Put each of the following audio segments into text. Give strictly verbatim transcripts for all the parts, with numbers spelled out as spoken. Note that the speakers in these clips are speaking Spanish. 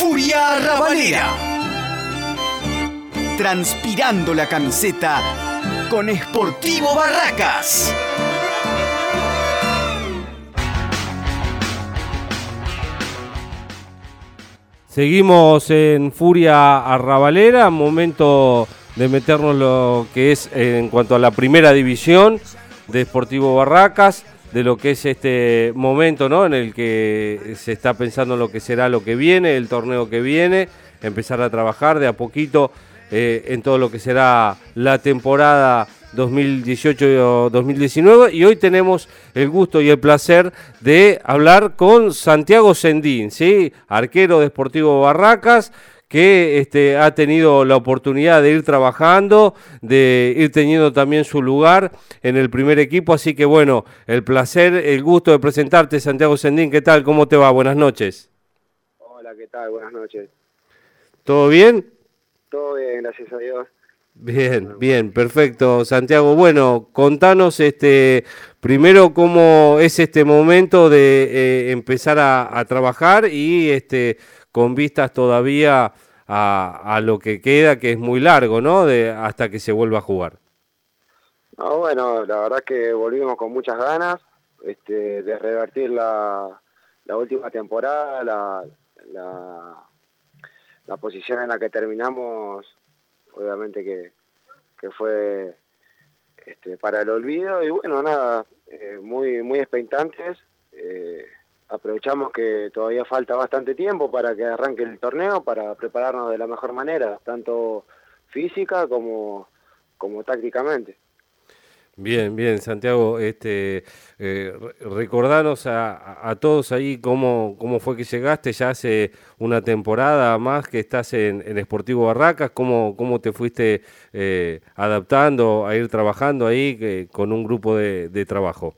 Furia Arrabalera. Transpirando la camiseta con Sportivo Barracas. Seguimos en Furia Arrabalera, momento de meternos lo que es en cuanto a la primera división de Sportivo Barracas, de lo que es este momento, ¿no?, en el que se está pensando en lo que será lo que viene, el torneo que viene, empezar a trabajar de a poquito eh, en todo lo que será la temporada dos mil dieciocho dos mil diecinueve, y hoy tenemos el gusto y el placer de hablar con Santiago Sendín, ¿sí?, arquero de Sportivo Barracas, que este, ha tenido la oportunidad de ir trabajando, de ir teniendo también su lugar en el primer equipo, así que bueno, el placer, el gusto de presentarte, Santiago Sendín. ¿Qué tal? ¿Cómo te va? Buenas noches. Hola, ¿qué tal? Buenas noches. ¿Todo bien? Todo bien, gracias a Dios. Bien, bien, perfecto, Santiago. Bueno, contanos este primero cómo es este momento de eh, empezar a, a trabajar y este con vistas todavía a, a lo que queda, que es muy largo, ¿no?, de hasta que se vuelva a jugar. No, bueno, la verdad que volvimos con muchas ganas este, de revertir la, la última temporada, la, la, la posición en la que terminamos, obviamente que, que fue este, para el olvido, y bueno, nada, eh, muy, muy expectantes. Eh, aprovechamos que todavía falta bastante tiempo para que arranque el torneo, para prepararnos de la mejor manera, tanto física como, como tácticamente. Bien, bien, Santiago, este, eh, recordanos a, a, a todos ahí cómo, cómo fue que llegaste, ya hace una temporada más que estás en, en Sportivo Barracas, cómo, cómo te fuiste eh, adaptando a ir trabajando ahí que, con un grupo de, de trabajo.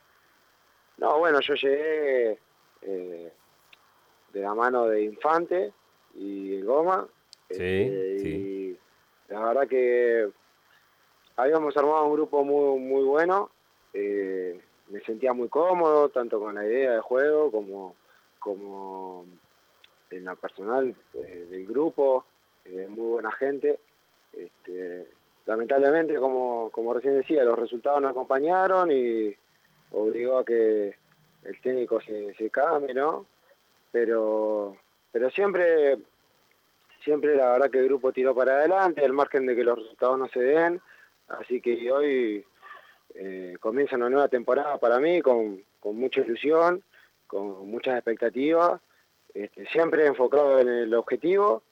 No, bueno, yo llegué eh, de la mano de Infante y Goma, Sí, este, sí. y la verdad que habíamos armado un grupo muy muy bueno. Eh, me sentía muy cómodo, tanto con la idea de juego como, como en la personal eh, del grupo, eh, muy buena gente. Este, lamentablemente, como, como recién decía, los resultados no acompañaron y obligó a que el técnico se, se cambie, ¿no? Pero, pero siempre, siempre la verdad que el grupo tiró para adelante, al margen de que los resultados no se den. Así que hoy eh, comienza una nueva temporada para mí con, con mucha ilusión, con muchas expectativas, este, siempre enfocado en el objetivo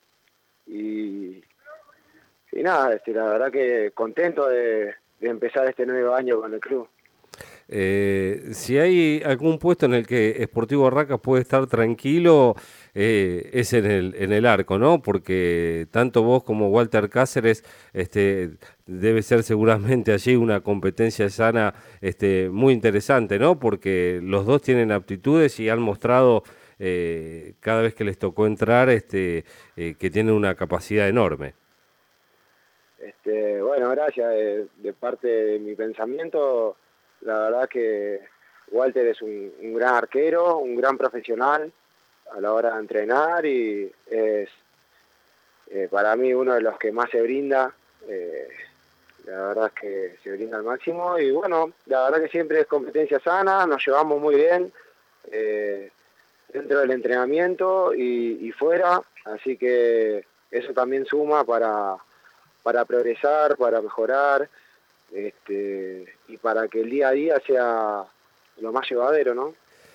y, y nada, este, la verdad que contento de, de empezar este nuevo año con el club. Eh, si hay algún puesto en el que Sportivo Barracas puede estar tranquilo, eh, es en el, en el arco, ¿no? Porque tanto vos como Walter Cáceres, este, debe ser seguramente allí una competencia sana, este, muy interesante, ¿no? Porque los dos tienen aptitudes y han mostrado eh, cada vez que les tocó entrar, este, eh, que tienen una capacidad enorme. Este, bueno, gracias. De, de parte de mi pensamiento, la verdad que Walter es un, un gran arquero, un gran profesional a la hora de entrenar y es eh, para mí uno de los que más se brinda. Eh, la verdad es que se brinda al máximo y bueno, la verdad que siempre es competencia sana, nos llevamos muy bien eh, dentro del entrenamiento y, y fuera, así que eso también suma para, para progresar, para mejorar. Este, y para que el día a día sea lo más llevadero, ¿no?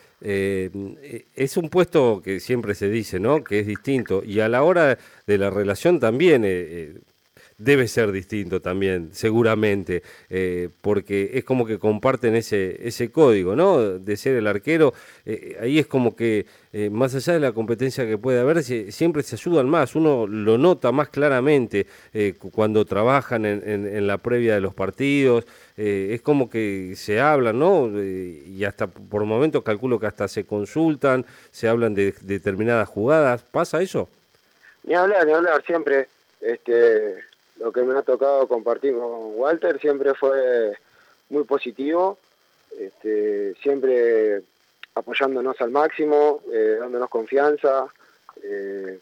Eh, es un puesto que siempre se dice, ¿no?, que es distinto, y a la hora de la relación también eh, eh, debe ser distinto también, seguramente, eh, porque es como que comparten ese, ese código, ¿no?, de ser el arquero. Eh, ahí es como que, eh, más allá de la competencia que puede haber, se, siempre se ayudan más, uno lo nota más claramente eh, cuando trabajan en, en, en la previa de los partidos, eh, es como que se hablan, ¿no?, eh, y hasta por momentos calculo que hasta se consultan, se hablan de, de determinadas jugadas. ¿Pasa eso? Ni hablar, ni hablar, siempre. Este, lo que me ha tocado compartir con Walter siempre fue muy positivo, este, siempre apoyándonos al máximo, eh, dándonos confianza. Eh,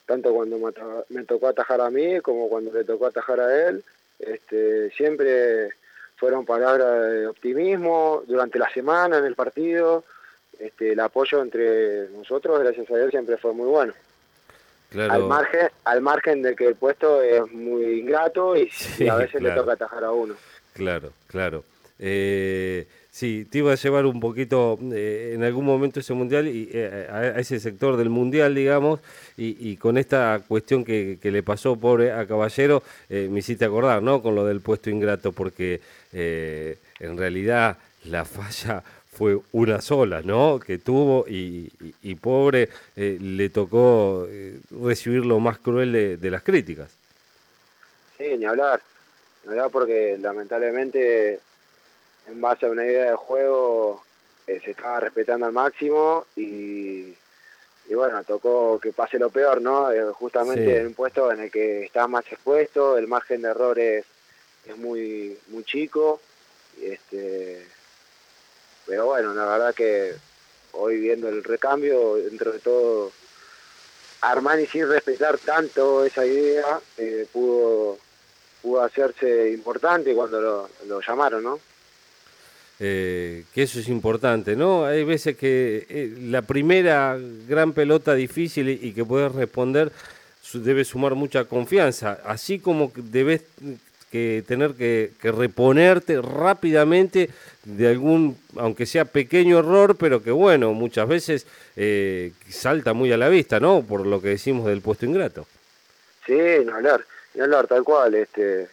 tanto cuando me, me tocó atajar a mí como cuando le tocó atajar a él. Este, siempre fueron palabras de optimismo durante la semana en el partido. Este, el apoyo entre nosotros, gracias a Dios, siempre fue muy bueno. Claro. Al margen, al margen de que el puesto es muy ingrato y, sí, y a veces claro. le toca atajar a uno. Claro, claro. Eh, sí, te iba a llevar un poquito eh, en algún momento ese mundial y eh, a, a ese sector del mundial, digamos, y, y con esta cuestión que, que le pasó pobre a Caballero, eh, me hiciste acordar, ¿no? Con lo del puesto ingrato, porque eh, en realidad la falla fue una sola, ¿no? Que tuvo y, y, y pobre eh, le tocó eh, recibir lo más cruel de, de las críticas. Sí, ni hablar, ni hablar porque lamentablemente en base a una idea de juego eh, se estaba respetando al máximo y, y bueno, tocó que pase lo peor, ¿no? Eh, justamente sí. En un puesto en el que estás más expuesto, el margen de errores es muy, muy chico, este... Pero bueno, la verdad que hoy viendo el recambio, dentro de todo, Armani sin respetar tanto esa idea, eh, pudo, pudo hacerse importante cuando lo, lo llamaron, ¿no? Eh, que eso es importante, ¿no? Hay veces que eh, la primera gran pelota difícil y, y que puedes responder su, debe sumar mucha confianza, así como que debes que tener que, que reponerte rápidamente de algún, aunque sea pequeño error, pero que bueno, muchas veces eh, salta muy a la vista, ¿no? Por lo que decimos del puesto ingrato. Sí, no hablar, no hablar, tal cual. Este,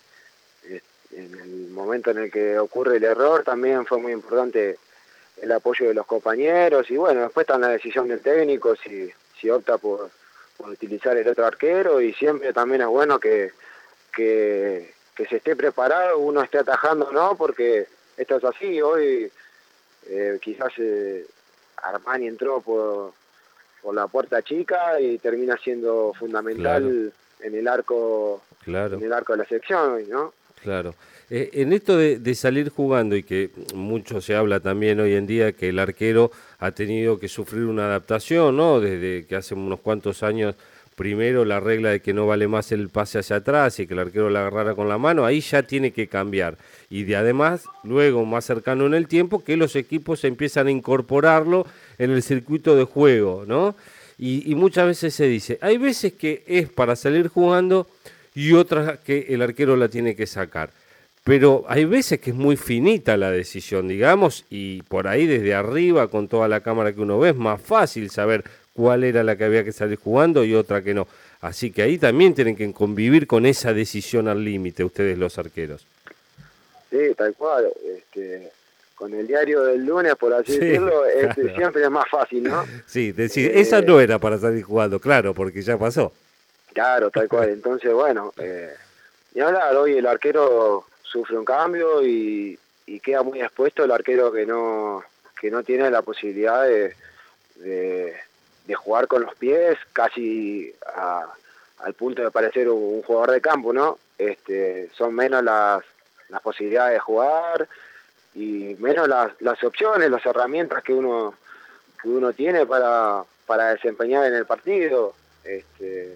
en el momento en el que ocurre el error también fue muy importante el apoyo de los compañeros y bueno, después está la decisión del técnico si, si opta por, por utilizar el otro arquero y siempre también es bueno que... que que se esté preparado, uno esté atajando, ¿no? Porque esto es así, hoy eh, quizás eh, Armani entró por, por la puerta chica y termina siendo fundamental claro. en el arco claro. en el arco de la selección, ¿no? Claro. Eh, en esto de, de salir jugando y que mucho se habla también hoy en día que el arquero ha tenido que sufrir una adaptación, ¿no? Desde que hace unos cuantos años primero la regla de que no vale más el pase hacia atrás y que el arquero la agarrara con la mano, ahí ya tiene que cambiar. Y de además, luego, más cercano en el tiempo, que los equipos empiezan a incorporarlo en el circuito de juego, ¿no? Y, y muchas veces se dice, hay veces que es para salir jugando y otras que el arquero la tiene que sacar. Pero hay veces que es muy finita la decisión, digamos, y por ahí desde arriba, con toda la cámara que uno ve, es más fácil saber cuál era la que había que salir jugando y otra que no. Así que ahí también tienen que convivir con esa decisión al límite, ustedes los arqueros. Sí, tal cual. Este, con el diario del lunes, por así sí, decirlo, claro. este, siempre es más fácil, ¿no? Sí, decir, eh, esa no era para salir jugando, claro, porque ya pasó. Claro, tal cual. Entonces, bueno, eh, y hablar, hoy el arquero sufre un cambio y, y queda muy expuesto el arquero que no, que no tiene la posibilidad de... de de jugar con los pies casi a, al punto de parecer un, un jugador de campo, ¿no? Este, son menos las, las posibilidades de jugar y menos las, las opciones, las herramientas que uno que uno tiene para, para desempeñar en el partido. Este,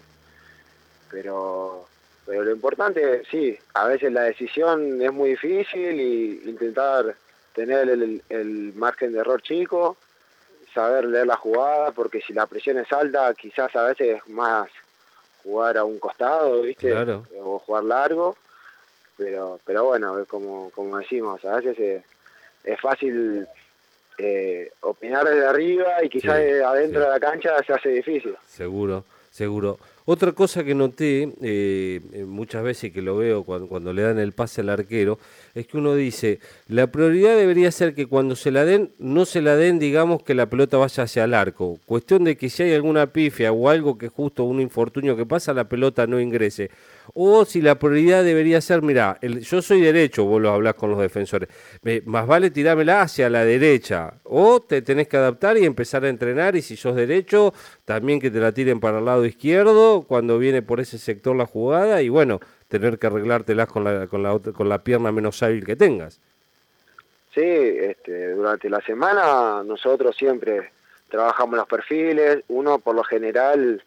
pero, pero lo importante, sí, a veces la decisión es muy difícil y intentar tener el, el margen de error chico, saber leer la jugada, porque si la presión es alta, quizás a veces es más jugar a un costado, ¿viste? Claro. O jugar largo, pero pero bueno, es como, como decimos, a veces es, es fácil eh, opinar desde arriba y quizás sí, adentro sí. de la cancha se hace difícil. Seguro, seguro. Otra cosa que noté eh, muchas veces que lo veo cuando, cuando le dan el pase al arquero, es que uno dice, la prioridad debería ser que cuando se la den, no se la den, digamos, que la pelota vaya hacia el arco. Cuestión de que si hay alguna pifia o algo que justo un infortunio que pasa, la pelota no ingrese. O si la prioridad debería ser, mirá, el, yo soy derecho, vos lo hablás con los defensores, me, más vale tirármela hacia la derecha. O te tenés que adaptar y empezar a entrenar, y si sos derecho, también que te la tiren para el lado izquierdo, cuando viene por ese sector la jugada, y bueno, tener que arreglártelas con la, con la, otra, con la pierna menos hábil que tengas. Sí, este, durante la semana nosotros siempre trabajamos los perfiles, uno por lo general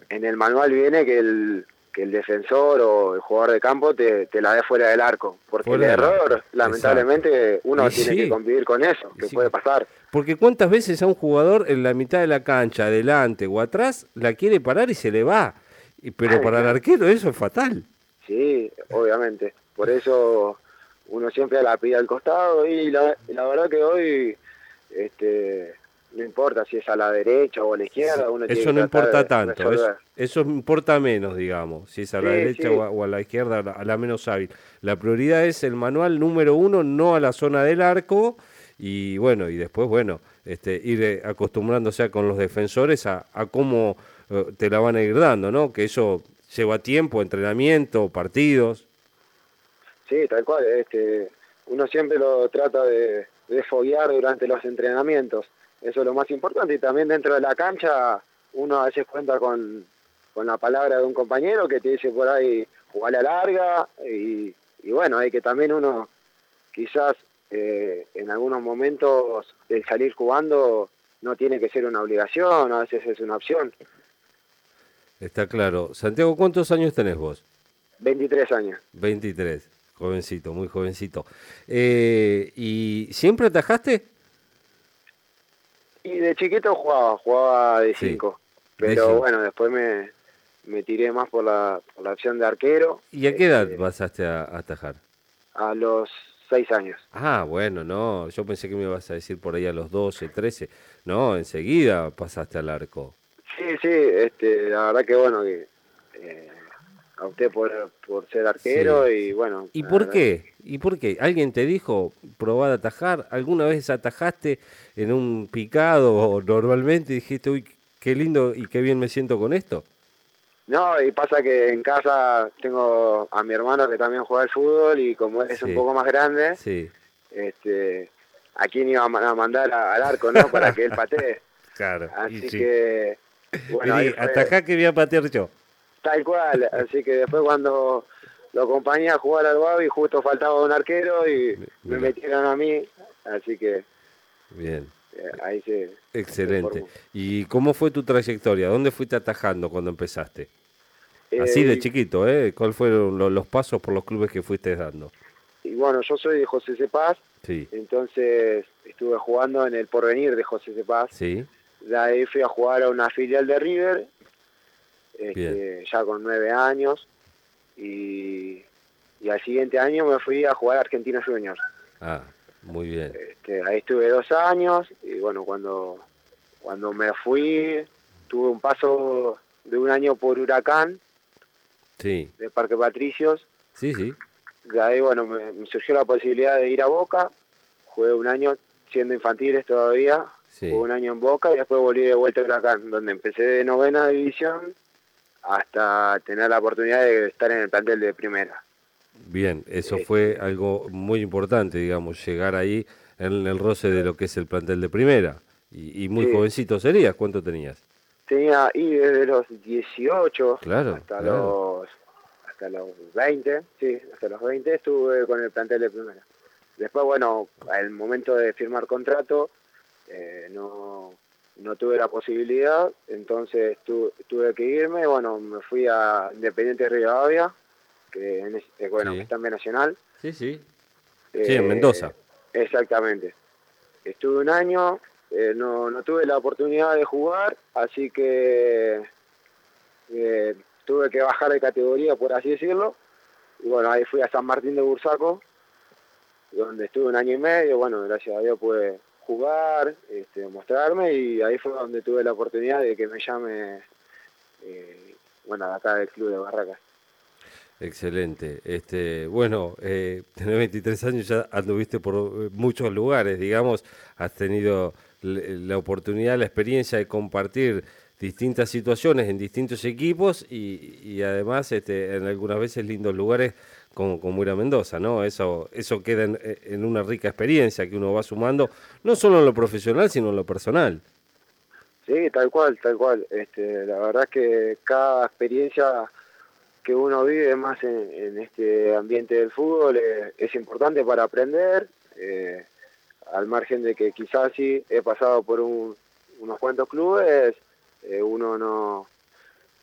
en el manual viene que el que el defensor o el jugador de campo te, te la dé fuera del arco, porque Fuera el del error, arco. lamentablemente, uno Y tiene sí. que convivir con eso, que Sí. puede pasar. Porque cuántas veces a un jugador en la mitad de la cancha, adelante o atrás, la quiere parar y se le va. Y- Pero para el Claro. arquero eso es fatal. Sí, obviamente. Por eso uno siempre la pide al costado y la, la verdad que hoy este no importa si es a la derecha o a la izquierda, uno tiene Eso que no tratar importa de tanto, eso, resolver. eso importa menos, digamos, si es a la Sí, derecha sí, o a, o a la izquierda, a la, a la menos hábil. La prioridad es el manual número uno, no a la zona del arco, y bueno, y después, bueno, este, ir eh, acostumbrándose a con los defensores a, a cómo eh, te la van a ir dando, ¿no? Que eso lleva tiempo, entrenamiento, partidos. sí, tal cual. Este, uno siempre lo trata de, de foguear durante los entrenamientos. Eso es lo más importante. Y también dentro de la cancha, uno a veces cuenta con, con la palabra de un compañero que te dice por ahí, jugar a larga. Y, y bueno, hay que también uno, quizás eh, en algunos momentos, el salir jugando no tiene que ser una obligación, a veces es una opción. Está claro. Santiago, ¿cuántos años tenés vos? veintitrés años. veintitrés, jovencito, muy jovencito. Eh, ¿y siempre atajaste? Y de chiquito jugaba, jugaba de Sí, cinco. de Pero cinco. bueno, después me, me tiré más por la, por la opción de arquero. ¿Y a qué edad este, pasaste a, a atajar? a los seis años. Ah, bueno, no, yo pensé que me ibas a decir por ahí a los doce, trece. No, enseguida pasaste al arco. Sí, sí, este, la verdad que bueno, que eh, opté por, por ser arquero Sí, y sí. bueno. ¿Y La por verdad que- qué? ¿Y por qué? ¿Alguien te dijo probar a atajar? ¿Alguna vez atajaste en un picado o normalmente dijiste, uy, qué lindo y qué bien me siento con esto? No, y pasa que en casa tengo a mi hermano que también juega al fútbol y como él es un Sí, poco más grande, sí. este, ¿a quién iba a ma- a mandar a- al arco, no? Para que él patee. Claro, y Así sí. que, bueno, ahí Vení, fue atajá que voy a patear yo. tal cual. Así que después cuando lo acompañé a jugar al Babi, justo faltaba un arquero y me Mirá. metieron a mí. Así que Bien, eh, ahí se, se excelente. formó. ¿Y cómo fue tu trayectoria? ¿Dónde fuiste atajando cuando empezaste? Así de Eh, chiquito, ¿eh? ¿Cuáles fueron lo- los pasos por los clubes que fuiste dando? y, y bueno, yo soy de José Cepaz, Sí, entonces estuve jugando en el Porvenir de José Cepaz. sí, De ahí fui a jugar a una filial de River, bien. este, ya con nueve años. Y, y al siguiente año me fui a jugar a Argentinos Juniors. Ah, muy bien. Este, ahí estuve dos años y bueno, cuando, cuando me fui tuve un paso de un año por Huracán, Sí, de Parque Patricios. sí, sí. De ahí bueno, me, me surgió la posibilidad de ir a Boca. Jugué un año siendo infantiles todavía, Sí. jugué un año en Boca y después volví de vuelta a Huracán, donde empecé de novena división hasta tener la oportunidad de estar en el plantel de primera. Bien, eso Este, fue algo muy importante, digamos, llegar ahí en el roce de lo que es el plantel de primera. Y, y muy Sí. jovencito serías, ¿cuánto tenías? Tenía y desde los dieciocho Claro, hasta claro. los hasta los veinte, sí, hasta los veinte estuve con el plantel de primera. Después, bueno, al momento de firmar contrato, eh, no, no tuve la posibilidad, entonces tu, tuve que irme, bueno, me fui a Independiente Rivadavia, que en es- eh, bueno, Sí. que está en B Nacional. Sí, sí. Eh, Sí, en Mendoza. Exactamente. Estuve un año, eh, no, no tuve la oportunidad de jugar, así que eh, tuve que bajar de categoría, por así decirlo. Y bueno, ahí fui a San Martín de Bursaco, donde estuve un año y medio. Bueno, gracias a Dios pude jugar, este, mostrarme, y ahí fue donde tuve la oportunidad de que me llame, eh, bueno, de acá del Club de Barracas. Excelente. Este, bueno, eh, tenés veintitrés años, ya anduviste por eh, muchos lugares, digamos, has tenido l- la oportunidad, la experiencia de compartir distintas situaciones en distintos equipos y, y además este, en algunas veces lindos lugares como, como era Mendoza, ¿no? Eso, eso queda en, en una rica experiencia que uno va sumando, no solo en lo profesional, sino en lo personal. Sí, tal cual, tal cual. Este, la verdad es que cada experiencia que uno vive más en, en este ambiente del fútbol eh, es importante para aprender, eh, al margen de que quizás sí he pasado por un, unos cuantos clubes, eh, uno no,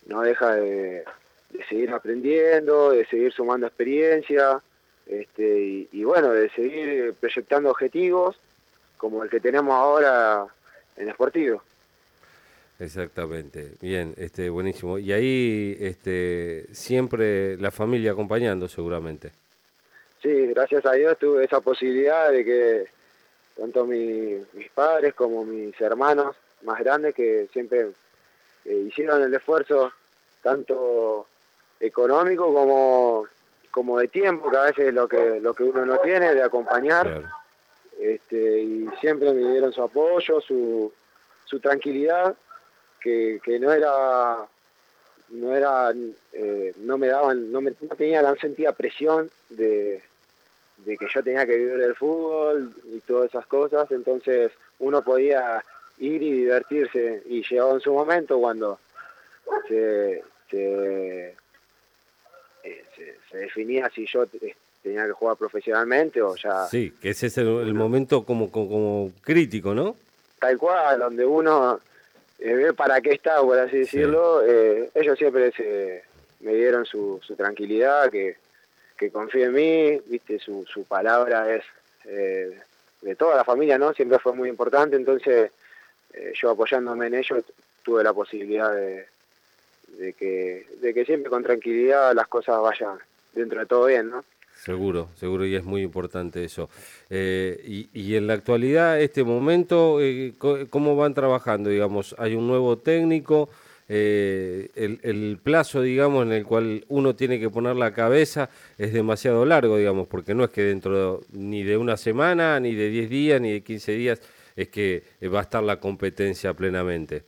no deja de, de seguir aprendiendo, de seguir sumando experiencia, este, y, y bueno, de seguir proyectando objetivos como el que tenemos ahora en Sportivo. Exactamente, bien, este, buenísimo. Y ahí este, siempre la familia acompañando seguramente. Sí, gracias a Dios tuve esa posibilidad de que tanto mi, mis padres como mis hermanos más grandes, que siempre eh, hicieron el esfuerzo tanto económico como, como de tiempo, que a veces es lo que, lo que uno no tiene, de acompañar. Claro. Este, y siempre me dieron su apoyo, su, su tranquilidad, que, que no era, no era, eh, no me daban, no me no tenía, no sentía presión de, de que yo tenía que vivir el fútbol y todas esas cosas, entonces uno podía ir y divertirse, y llegó en su momento cuando se, se, eh, se, se definía si yo te, tenía que jugar profesionalmente o ya... Sí, que ese es el, el momento como, como, como crítico, ¿no? Tal cual, donde uno eh, ve para qué está, por así decirlo. Sí. Eh, ellos siempre se, me dieron su, su tranquilidad, que, que confíe en mí, viste, su, su palabra es eh, de toda la familia, ¿no? Siempre fue muy importante, entonces eh, yo apoyándome en ellos tuve la posibilidad de, de, que, de que siempre con tranquilidad las cosas vayan dentro de todo bien, ¿no? Seguro, seguro, y es muy importante eso. Eh, y, y en la actualidad, este momento, eh, ¿cómo van trabajando? Digamos, hay un nuevo técnico, eh, el, el plazo, digamos, en el cual uno tiene que poner la cabeza es demasiado largo, digamos, porque no es que dentro ni de una semana, ni de diez días, ni de quince días, es que va a estar la competencia plenamente.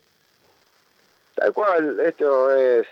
Tal cual, esto es...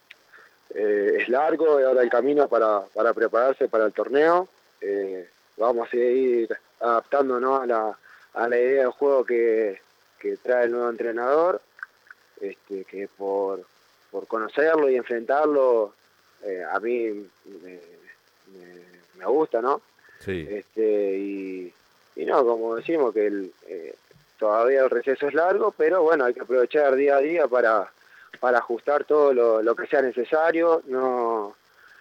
Eh, es largo, y ahora el camino para, para prepararse para el torneo. Eh, vamos a ir adaptándonos a la, a la idea de juego que, que trae el nuevo entrenador, este, que por, por conocerlo y enfrentarlo, eh, a mí me, me, me gusta, ¿no? Sí. Este, y, y no, como decimos, que el, eh, todavía el receso es largo, pero bueno, hay que aprovechar día a día para... para ajustar todo lo, lo que sea necesario. No,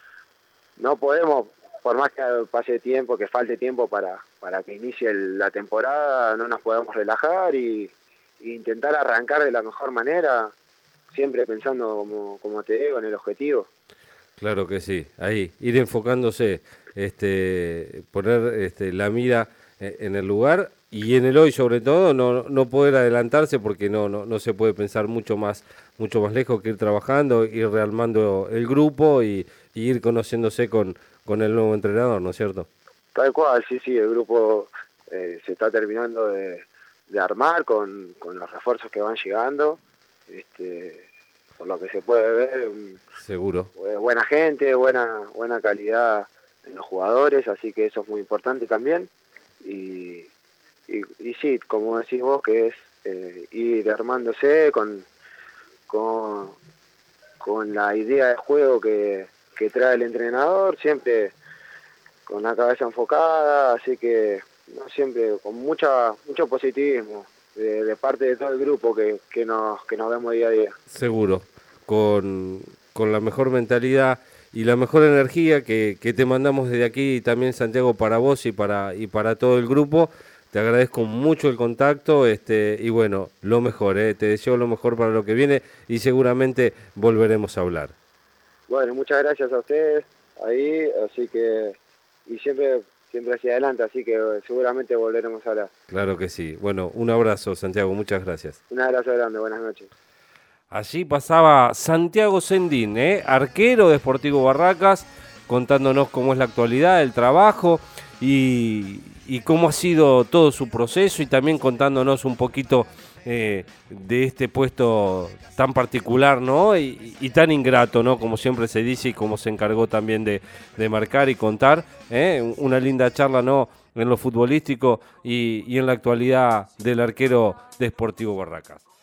no podemos, por más que pase tiempo, que falte tiempo para, para que inicie el, la temporada, no nos podemos relajar y, y intentar arrancar de la mejor manera, siempre pensando, como, como te digo, en el objetivo. Claro que sí, ahí, ir enfocándose, este, poner este, la mira en el lugar y en el hoy sobre todo, no, no poder adelantarse porque no, no, no se puede pensar mucho más, mucho más lejos que ir trabajando, ir rearmando el grupo y, y ir conociéndose con, con el nuevo entrenador, ¿no es cierto? Tal cual, sí, sí, el grupo eh, se está terminando de, de armar con, con los refuerzos que van llegando, este, por lo que se puede ver. Seguro. Buena gente, buena, buena calidad en los jugadores, así que eso es muy importante también. Y, y, y sí, como decís vos, que es eh, ir armándose con, con, con la idea de juego que, que trae el entrenador, siempre con la cabeza enfocada, así que no, siempre con mucha mucho positivismo de, de parte de todo el grupo que, que, nos, que nos vemos día a día. Seguro, con, con la mejor mentalidad y la mejor energía que, que te mandamos desde aquí, y también Santiago, para vos y para y para todo el grupo. Te agradezco mucho el contacto, este y bueno, lo mejor, eh, te deseo lo mejor para lo que viene y seguramente volveremos a hablar. Bueno, muchas gracias a ustedes ahí, así que y siempre siempre hacia adelante, así que seguramente volveremos a hablar. Claro que sí. Bueno, un abrazo, Santiago, muchas gracias. Un abrazo grande, buenas noches. Allí pasaba Santiago Sendín, ¿eh? arquero de Sportivo Barracas, contándonos cómo es la actualidad, el trabajo y, y cómo ha sido todo su proceso y también contándonos un poquito eh, de este puesto tan particular, ¿no? Y, y tan ingrato, ¿no? Como siempre se dice y como se encargó también de, de marcar y contar, ¿eh? Una linda charla, ¿no? En lo futbolístico y, y en la actualidad del arquero de Sportivo Barracas.